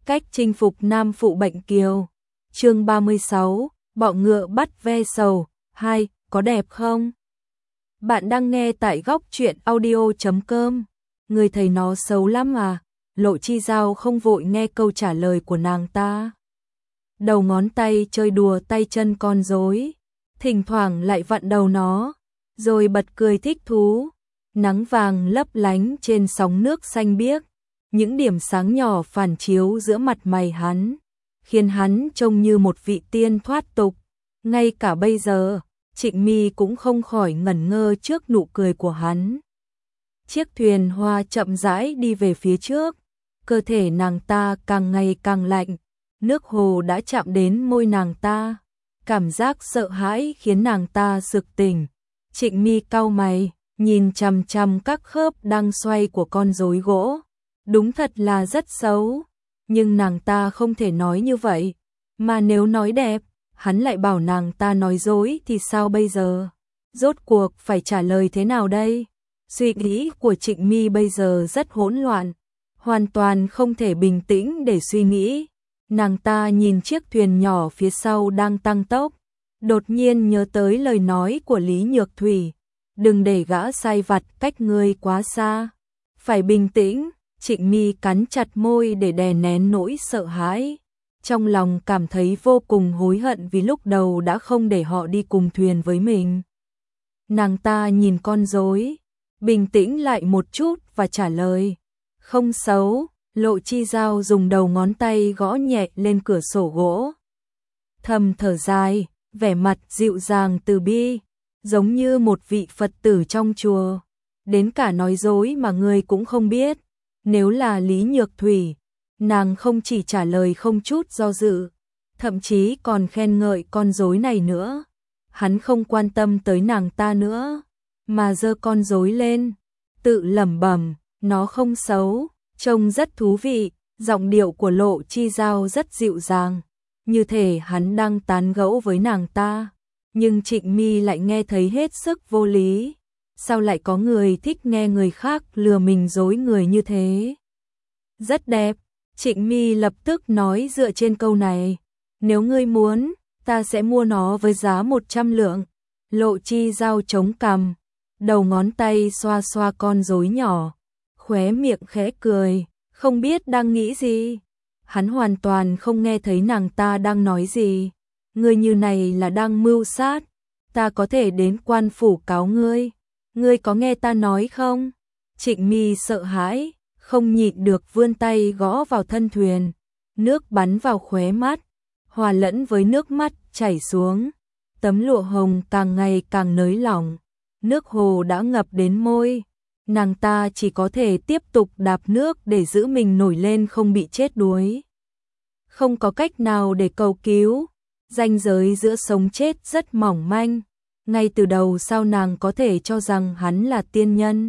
cách chinh phục Nam Phụ Bệnh Kiều. Chương 36, bọ ngựa bắt ve sầu. 2, có đẹp không? Bạn đang nghe tại góc truyện audio.com. Người thấy nó xấu lắm à? Lộ Chi Dao không vội nghe câu trả lời của nàng ta. Đầu ngón tay chơi đùa tay chân con rối, thỉnh thoảng lại vặn đầu nó, rồi bật cười thích thú. Nắng vàng lấp lánh trên sóng nước xanh biếc, những điểm sáng nhỏ phản chiếu giữa mặt mày hắn, khiến hắn trông như một vị tiên thoát tục. Ngay cả bây giờ, Trịnh My cũng không khỏi ngẩn ngơ trước nụ cười của hắn. Chiếc thuyền hoa chậm rãi đi về phía trước, cơ thể nàng ta càng ngày càng lạnh, nước hồ đã chạm đến môi nàng ta, cảm giác sợ hãi khiến nàng ta sực tỉnh. Trịnh My cau mày, nhìn chằm chằm các khớp đang xoay của con rối gỗ, đúng thật là rất xấu, nhưng nàng ta không thể nói như vậy, mà nếu nói đẹp, hắn lại bảo nàng ta nói dối thì sao bây giờ? Rốt cuộc phải trả lời thế nào đây? Suy nghĩ của Trịnh My bây giờ rất hỗn loạn, hoàn toàn không thể bình tĩnh để suy nghĩ. Nàng ta nhìn chiếc thuyền nhỏ phía sau đang tăng tốc, đột nhiên nhớ tới lời nói của Lý Nhược Thủy, đừng để gã sai vặt cách ngươi quá xa, phải bình tĩnh. Trịnh My cắn chặt môi để đè nén nỗi sợ hãi, trong lòng cảm thấy vô cùng hối hận vì lúc đầu đã không để họ đi cùng thuyền với mình. Nàng ta nhìn con rối, bình tĩnh lại một chút và trả lời, không xấu. Lộ Chi Dao dùng đầu ngón tay gõ nhẹ lên cửa sổ gỗ, thầm thở dài, vẻ mặt dịu dàng từ bi, giống như một vị Phật tử trong chùa. Đến cả nói dối mà ngươi cũng không biết. Nếu là Lý Nhược Thủy, nàng không chỉ trả lời không chút do dự, thậm chí còn khen ngợi con rối này nữa. Hắn không quan tâm tới nàng ta nữa, mà giơ con rối lên, tự lẩm bẩm, nó không xấu, trông rất thú vị. Giọng điệu của Lộ Chi Dao rất dịu dàng, như thể hắn đang tán gẫu với nàng ta, nhưng Trịnh My lại nghe thấy hết sức vô lý. Sao lại có người thích nghe người khác lừa mình dối người như thế? Rất đẹp. Trịnh My lập tức nói dựa trên câu này, nếu ngươi muốn, ta sẽ mua nó với giá 100 lượng. Lộ Chi Dao chống cằm, đầu ngón tay xoa xoa con rối nhỏ, khóe miệng khẽ cười, không biết đang nghĩ gì. Hắn hoàn toàn không nghe thấy nàng ta đang nói gì. Ngươi như này là đang mưu sát, ta có thể đến quan phủ cáo ngươi. Ngươi có nghe ta nói không? Trịnh My sợ hãi, không nhịn được vươn tay gõ vào thân thuyền, nước bắn vào khóe mắt, hòa lẫn với nước mắt chảy xuống. Tấm lụa hồng càng ngày càng nới lỏng, nước hồ đã ngập đến môi. Nàng ta chỉ có thể tiếp tục đạp nước để giữ mình nổi lên không bị chết đuối. Không có cách nào để cầu cứu, ranh giới giữa sống chết rất mỏng manh. Ngay từ đầu sao nàng có thể cho rằng hắn là tiên nhân?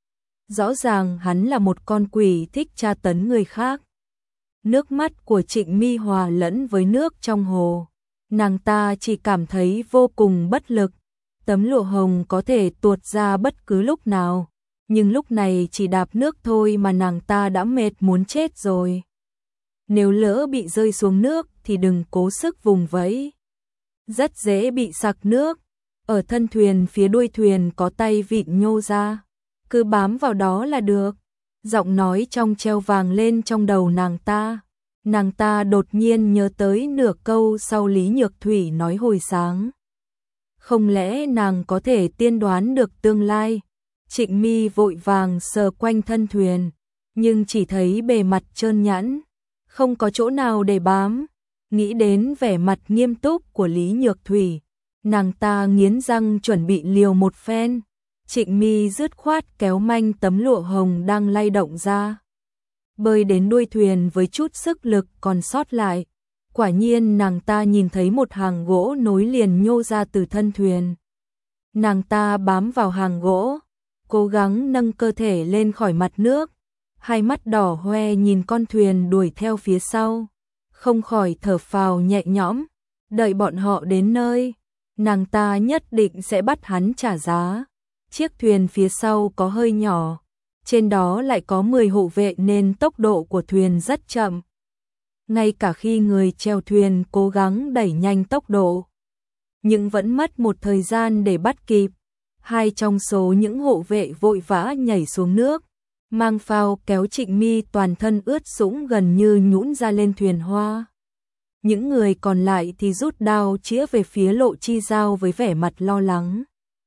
Rõ ràng hắn là một con quỷ thích tra tấn người khác. Nước mắt của Trịnh My hòa lẫn với nước trong hồ, nàng ta chỉ cảm thấy vô cùng bất lực. Tấm lụa hồng có thể tuột ra bất cứ lúc nào, nhưng lúc này chỉ đạp nước thôi mà nàng ta đã mệt muốn chết rồi. Nếu lỡ bị rơi xuống nước thì đừng cố sức vùng vẫy, rất dễ bị sặc nước. Ở thân thuyền phía đuôi thuyền có tay vịn nhô ra, cứ bám vào đó là được. Giọng nói trong treo vàng lên trong đầu nàng ta. Nàng ta đột nhiên nhớ tới nửa câu sau Lý Nhược Thủy nói hồi sáng. Không lẽ nàng có thể tiên đoán được tương lai? Trịnh My vội vàng sờ quanh thân thuyền, nhưng chỉ thấy bề mặt trơn nhẵn, không có chỗ nào để bám. Nghĩ đến vẻ mặt nghiêm túc của Lý Nhược Thủy, nàng ta nghiến răng chuẩn bị liều một phen. Trịnh My dứt khoát kéo manh tấm lụa hồng đang lay động ra, bơi đến đuôi thuyền với chút sức lực còn sót lại. Quả nhiên nàng ta nhìn thấy một hàng gỗ nối liền nhô ra từ thân thuyền. Nàng ta bám vào hàng gỗ, cố gắng nâng cơ thể lên khỏi mặt nước, hai mắt đỏ hoe nhìn con thuyền đuổi theo phía sau, không khỏi thở phào nhẹ nhõm. Đợi bọn họ đến nơi, nàng ta nhất định sẽ bắt hắn trả giá. Chiếc thuyền phía sau có hơi nhỏ, trên đó lại có 10 hộ vệ nên tốc độ của thuyền rất chậm. ngay cả khi người chèo thuyền cố gắng đẩy nhanh tốc độ, nhưng vẫn mất một thời gian để bắt kịp. Hai trong số những hộ vệ vội vã nhảy xuống nước, mang phao kéo Trịnh My toàn thân ướt sũng gần như nhũn ra lên thuyền hoa. Những người còn lại thì rút đao chĩa về phía Lộ Chi Dao với vẻ mặt lo lắng.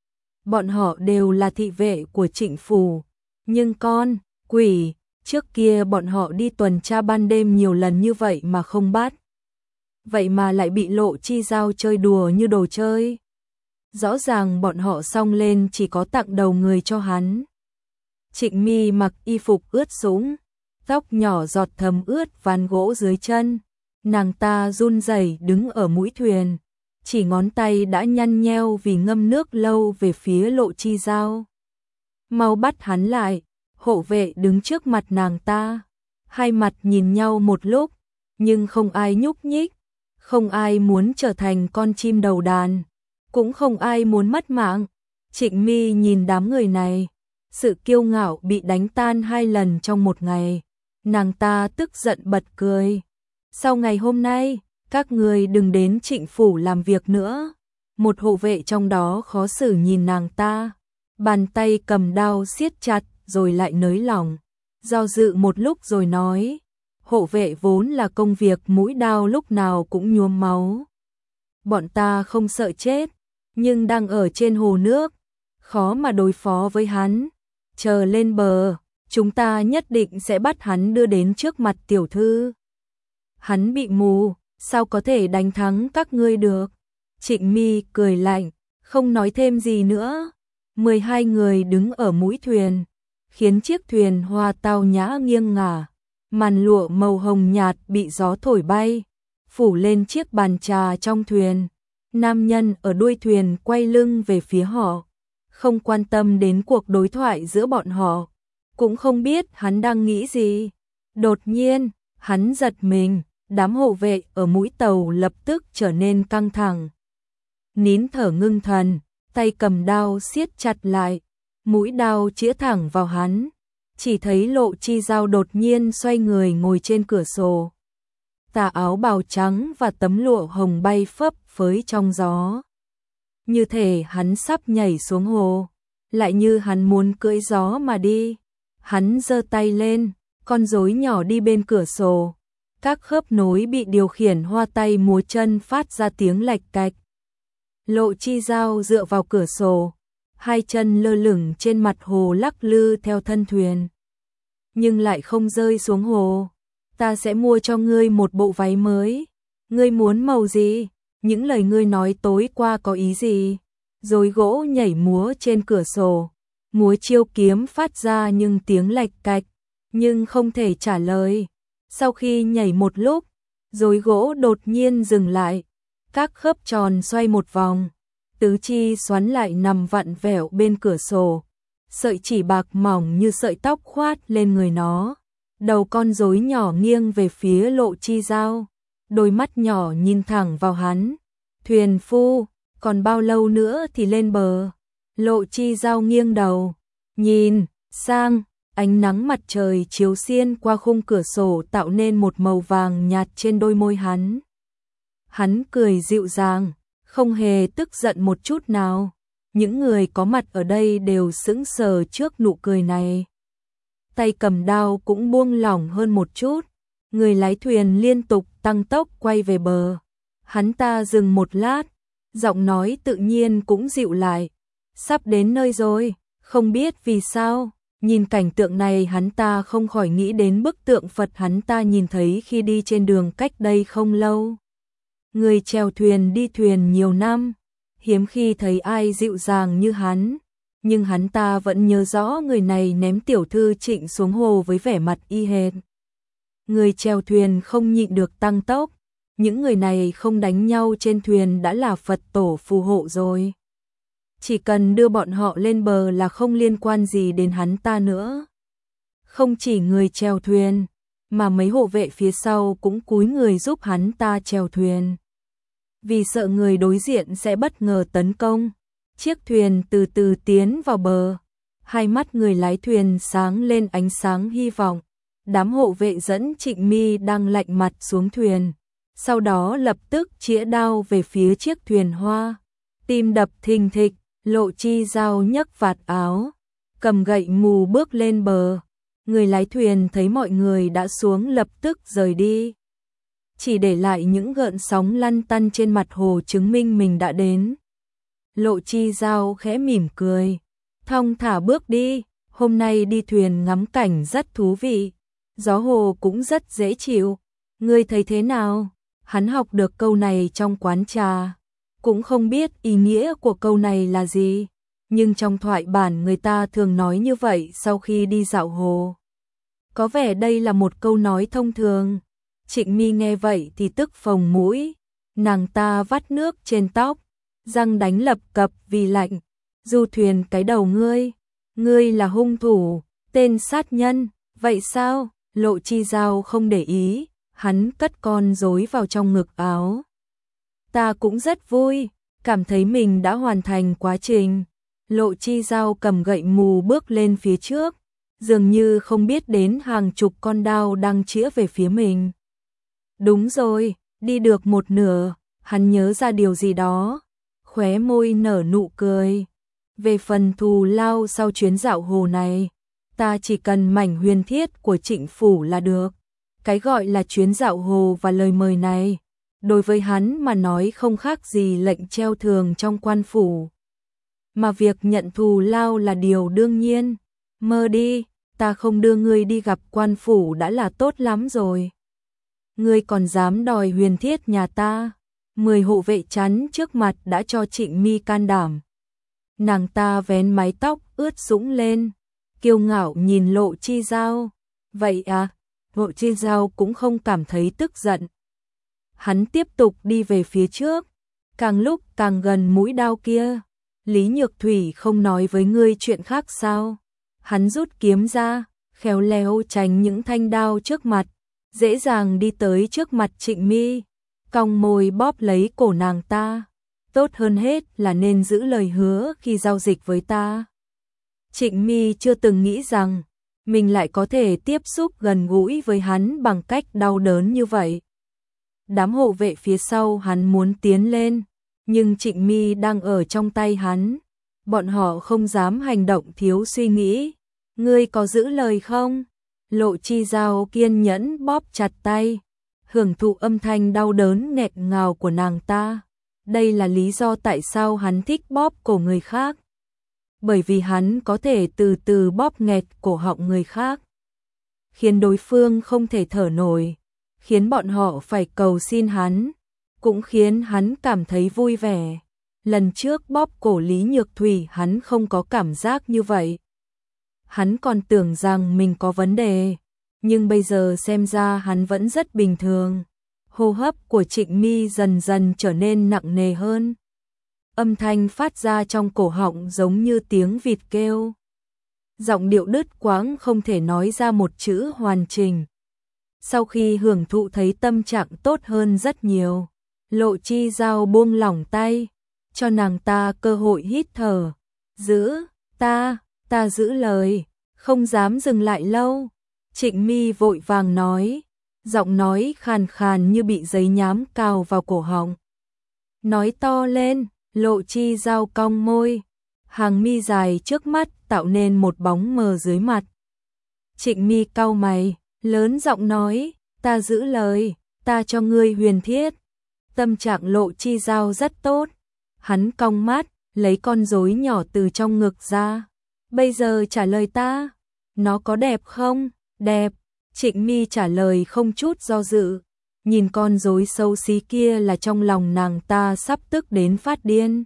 Bọn họ đều là thị vệ của Trịnh phủ, nhưng con, quỷ, trước kia bọn họ đi tuần tra ban đêm nhiều lần như vậy mà không bắt. Vậy mà lại bị Lộ Chi Dao chơi đùa như đồ chơi. Rõ ràng bọn họ xông lên chỉ có tặng đầu người cho hắn. Trịnh My mặc y phục ướt sũng, tóc nhỏ giọt thấm ướt ván gỗ dưới chân. Nàng ta run rẩy đứng ở mũi thuyền, chỉ ngón tay đã nhăn nheo vì ngâm nước lâu về phía Lộ Chi Dao. Mau bắt hắn lại, hộ vệ đứng trước mặt nàng ta. Hai mặt nhìn nhau một lúc, nhưng không ai nhúc nhích, không ai muốn trở thành con chim đầu đàn, cũng không ai muốn mất mạng. Trịnh My nhìn đám người này, sự kiêu ngạo bị đánh tan 2 lần trong một ngày. Nàng ta tức giận bật cười. Sau ngày hôm nay, các người đừng đến Trịnh phủ làm việc nữa. Một hộ vệ trong đó khó xử nhìn nàng ta, bàn tay cầm đao siết chặt rồi lại nới lỏng, do dự một lúc rồi nói. Hộ vệ vốn là công việc mũi đao lúc nào cũng nhuốm máu. Bọn ta không sợ chết, nhưng đang ở trên hồ nước, khó mà đối phó với hắn. Chờ lên bờ, chúng ta nhất định sẽ bắt hắn đưa đến trước mặt tiểu thư. Hắn bị mù, sao có thể đánh thắng các ngươi được? Trịnh My cười lạnh, không nói thêm gì nữa. 12 người đứng ở mũi thuyền, khiến chiếc thuyền hoa tao nhã nghiêng ngả. Màn lụa màu hồng nhạt bị gió thổi bay, phủ lên chiếc bàn trà trong thuyền. Nam nhân ở đuôi thuyền quay lưng về phía họ, không quan tâm đến cuộc đối thoại giữa bọn họ, cũng không biết hắn đang nghĩ gì. Đột nhiên, hắn giật mình, đám hộ vệ ở mũi tàu lập tức trở nên căng thẳng. Nín thở ngưng thần, tay cầm đao siết chặt lại, mũi đao chĩa thẳng vào hắn. Chỉ thấy Lộ Chi Dao đột nhiên xoay người ngồi trên cửa sổ. Tà áo bào trắng và tấm lụa hồng bay phấp phới trong gió. Như thể hắn sắp nhảy xuống hồ, lại như hắn muốn cưỡi gió mà đi. Hắn giơ tay lên, con rối nhỏ đi bên cửa sổ. Các khớp nối bị điều khiển hoa tay múa chân phát ra tiếng lạch cạch. Lộ Chi Dao dựa vào cửa sổ, hai chân lơ lửng trên mặt hồ lắc lư theo thân thuyền, nhưng lại không rơi xuống hồ. Ta sẽ mua cho ngươi một bộ váy mới. Ngươi muốn màu gì? Những lời ngươi nói tối qua có ý gì? Rối gỗ nhảy múa trên cửa sổ, múa chiêu kiếm phát ra những tiếng lạch cạch, nhưng không thể trả lời. Sau khi nhảy một lúc, rối gỗ đột nhiên dừng lại, các khớp tròn xoay một vòng, tứ chi xoắn lại nằm vặn vẹo bên cửa sổ. Sợi chỉ bạc mỏng như sợi tóc khoát lên người nó. Đầu con rối nhỏ nghiêng về phía Lộ Chi Dao, đôi mắt nhỏ nhìn thẳng vào hắn. Thuyền phu, còn bao lâu nữa thì lên bờ? Lộ Chi Dao nghiêng đầu, nhìn sang, ánh nắng mặt trời chiếu xiên qua khung cửa sổ tạo nên một màu vàng nhạt trên đôi môi hắn. Hắn cười dịu dàng, không hề tức giận một chút nào. Những người có mặt ở đây đều sững sờ trước nụ cười này. Tay cầm đao cũng buông lỏng hơn một chút. Người lái thuyền liên tục tăng tốc quay về bờ. Hắn ta dừng một lát, giọng nói tự nhiên cũng dịu lại. Sắp đến nơi rồi, không biết vì sao. Nhìn cảnh tượng này hắn ta không khỏi nghĩ đến bức tượng Phật hắn ta nhìn thấy khi đi trên đường cách đây không lâu. Người chèo thuyền đi thuyền nhiều năm, hiếm khi thấy ai dịu dàng như hắn, nhưng hắn ta vẫn nhớ rõ người này ném tiểu thư Trịnh xuống hồ với vẻ mặt y hệt. Người chèo thuyền không nhịn được tăng tốc, những người này không đánh nhau trên thuyền đã là Phật tổ phù hộ rồi. Chỉ cần đưa bọn họ lên bờ là không liên quan gì đến hắn ta nữa. Không chỉ người chèo thuyền, mà mấy hộ vệ phía sau cũng cúi người giúp hắn ta chèo thuyền. Vì sợ người đối diện sẽ bất ngờ tấn công, chiếc thuyền từ từ tiến vào bờ. Hai mắt người lái thuyền sáng lên ánh sáng hy vọng, Đám hộ vệ dẫn Trịnh Mi đang lạnh mặt xuống thuyền, sau đó lập tức chĩa đao về phía chiếc thuyền hoa. Tim đập thình thịch, Lộ Chi Dao nhấc vạt áo, cầm gậy mù bước lên bờ. Người lái thuyền thấy mọi người đã xuống lập tức rời đi, chỉ để lại những gợn sóng lăn tăn trên mặt hồ chứng minh mình đã đến. Lộ Chi Dao khẽ mỉm cười, thong thả bước đi, hôm nay đi thuyền ngắm cảnh rất thú vị, gió hồ cũng rất dễ chịu, ngươi thấy thế nào? Hắn học được câu này trong quán trà, cũng không biết ý nghĩa của câu này là gì, nhưng trong thoại bản người ta thường nói như vậy sau khi đi dạo hồ. Có vẻ đây là một câu nói thông thường. Trịnh Mi nghe vậy thì tức phồng mũi, nàng ta vắt nước trên tóc, răng đánh lập cập vì lạnh. Du thuyền cái đầu ngươi là hung thủ, tên sát nhân, vậy sao? Lộ Chi Dao không để ý, hắn cất con rối vào trong ngực áo. Ta cũng rất vui, cảm thấy mình đã hoàn thành quá trình. Lộ Chi Dao cầm gậy mù bước lên phía trước, dường như không biết đến hàng chục con đao đang chĩa về phía mình. Đúng rồi, đi được một nửa, hắn nhớ ra điều gì đó, khóe môi nở nụ cười. Về phần thù lao sau chuyến dạo hồ này, ta chỉ cần mảnh huyền thiết của Trịnh phủ là được. Cái gọi là chuyến dạo hồ và lời mời này, đối với hắn mà nói không khác gì lệnh treo thường trong quan phủ. Mà việc nhận thù lao là điều đương nhiên. Mơ đi, ta không đưa ngươi đi gặp quan phủ đã là tốt lắm rồi. Ngươi còn dám đòi huyền thiết nhà ta? 10 hộ vệ chắn trước mặt đã cho Trịnh Mi can đảm. Nàng ta vén mái tóc ướt sũng lên, kiêu ngạo nhìn Lộ Chi Dao. Vậy à? Lộ Chi Dao cũng không cảm thấy tức giận. Hắn tiếp tục đi về phía trước, càng lúc càng gần mũi đao kia. Lý Nhược Thủy không nói với ngươi chuyện khác sao? Hắn rút kiếm ra, khéo léo tránh những thanh đao trước mặt, dễ dàng đi tới trước mặt Trịnh Mi, cong môi bóp lấy cổ nàng ta. Tốt hơn hết là nên giữ lời hứa khi giao dịch với ta. Trịnh Mi chưa từng nghĩ rằng mình lại có thể tiếp xúc gần gũi với hắn bằng cách đau đớn như vậy. Đám hộ vệ phía sau hắn muốn tiến lên, nhưng Trịnh Mi đang ở trong tay hắn, bọn họ không dám hành động thiếu suy nghĩ. Ngươi có giữ lời không? Lộ Chi Dao kiên nhẫn bóp chặt tay, hưởng thụ âm thanh đau đớn nghẹt ngào của nàng ta. Đây là lý do tại sao hắn thích bóp cổ người khác. Bởi vì hắn có thể từ từ bóp nghẹt cổ họng người khác, khiến đối phương không thể thở nổi, khiến bọn họ phải cầu xin hắn, cũng khiến hắn cảm thấy vui vẻ. Lần trước bóp cổ Lý Nhược Thủy hắn không có cảm giác như vậy. Hắn còn tưởng rằng mình có vấn đề, nhưng bây giờ xem ra hắn vẫn rất bình thường. Hô hấp của Trịnh Mi dần dần trở nên nặng nề hơn. Âm thanh phát ra trong cổ họng giống như tiếng vịt kêu. Giọng điệu đứt quãng không thể nói ra một chữ hoàn chỉnh. Sau khi hưởng thụ thấy tâm trạng tốt hơn rất nhiều, Lộ Chi Dao buông lỏng tay, cho nàng ta cơ hội hít thở. Giữ, ta giữ lời, không dám dừng lại lâu. Trịnh Mi vội vàng nói, giọng nói khàn khàn như bị giấy nhám cào vào cổ họng. Nói to lên. Lộ Chi Dao cong môi, hàng mi dài trước mắt tạo nên một bóng mờ dưới mặt. Trịnh Mi cau mày, lớn giọng nói, ta giữ lời, ta cho ngươi huyền thiết. Tâm trạng Lộ Chi Dao rất tốt, hắn cong mắt, lấy con rối nhỏ từ trong ngực ra. Bây giờ trả lời ta, nó có đẹp không? Đẹp. Trịnh Mi trả lời không chút do dự. Nhìn con rối xấu xí kia là trong lòng nàng ta sắp tức đến phát điên.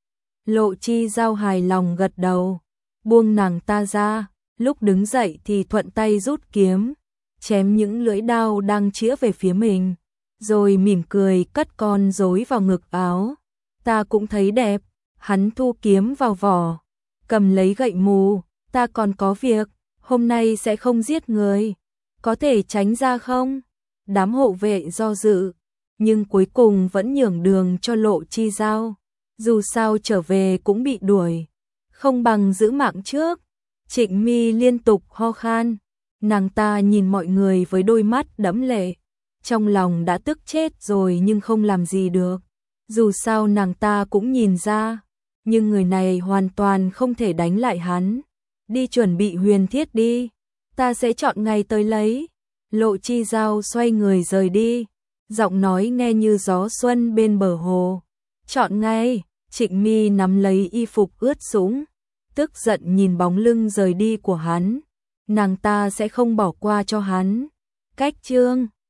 Lộ Chi Dao hài lòng gật đầu, buông nàng ta ra, lúc đứng dậy thì thuận tay rút kiếm, chém những lưỡi đao đang chĩa về phía mình, rồi mỉm cười cất con rối vào ngực áo. Ta cũng thấy đẹp. Hắn thu kiếm vào vỏ, cầm lấy gậy mù, ta còn có việc, hôm nay sẽ không giết người, có thể tránh ra không? Đám hộ vệ do dự, nhưng cuối cùng vẫn nhường đường cho Lộ Chi Dao. Dù sao trở về cũng bị đuổi, không bằng giữ mạng trước. Trịnh Mi liên tục ho khan, Nàng ta nhìn mọi người với đôi mắt đẫm lệ, trong lòng đã tức chết rồi nhưng không làm gì được. Dù sao nàng ta cũng nhìn ra, nhưng người này hoàn toàn không thể đánh lại hắn. Đi chuẩn bị huyền thiết đi, ta sẽ chọn ngày tới lấy. Lộ Chi Giao xoay người rời đi, giọng nói nghe như gió xuân bên bờ hồ. Chọn ngay, Trịnh Mi nắm lấy y phục ướt sũng, tức giận nhìn bóng lưng rời đi của hắn. Nàng ta sẽ không bỏ qua cho hắn. Cách chương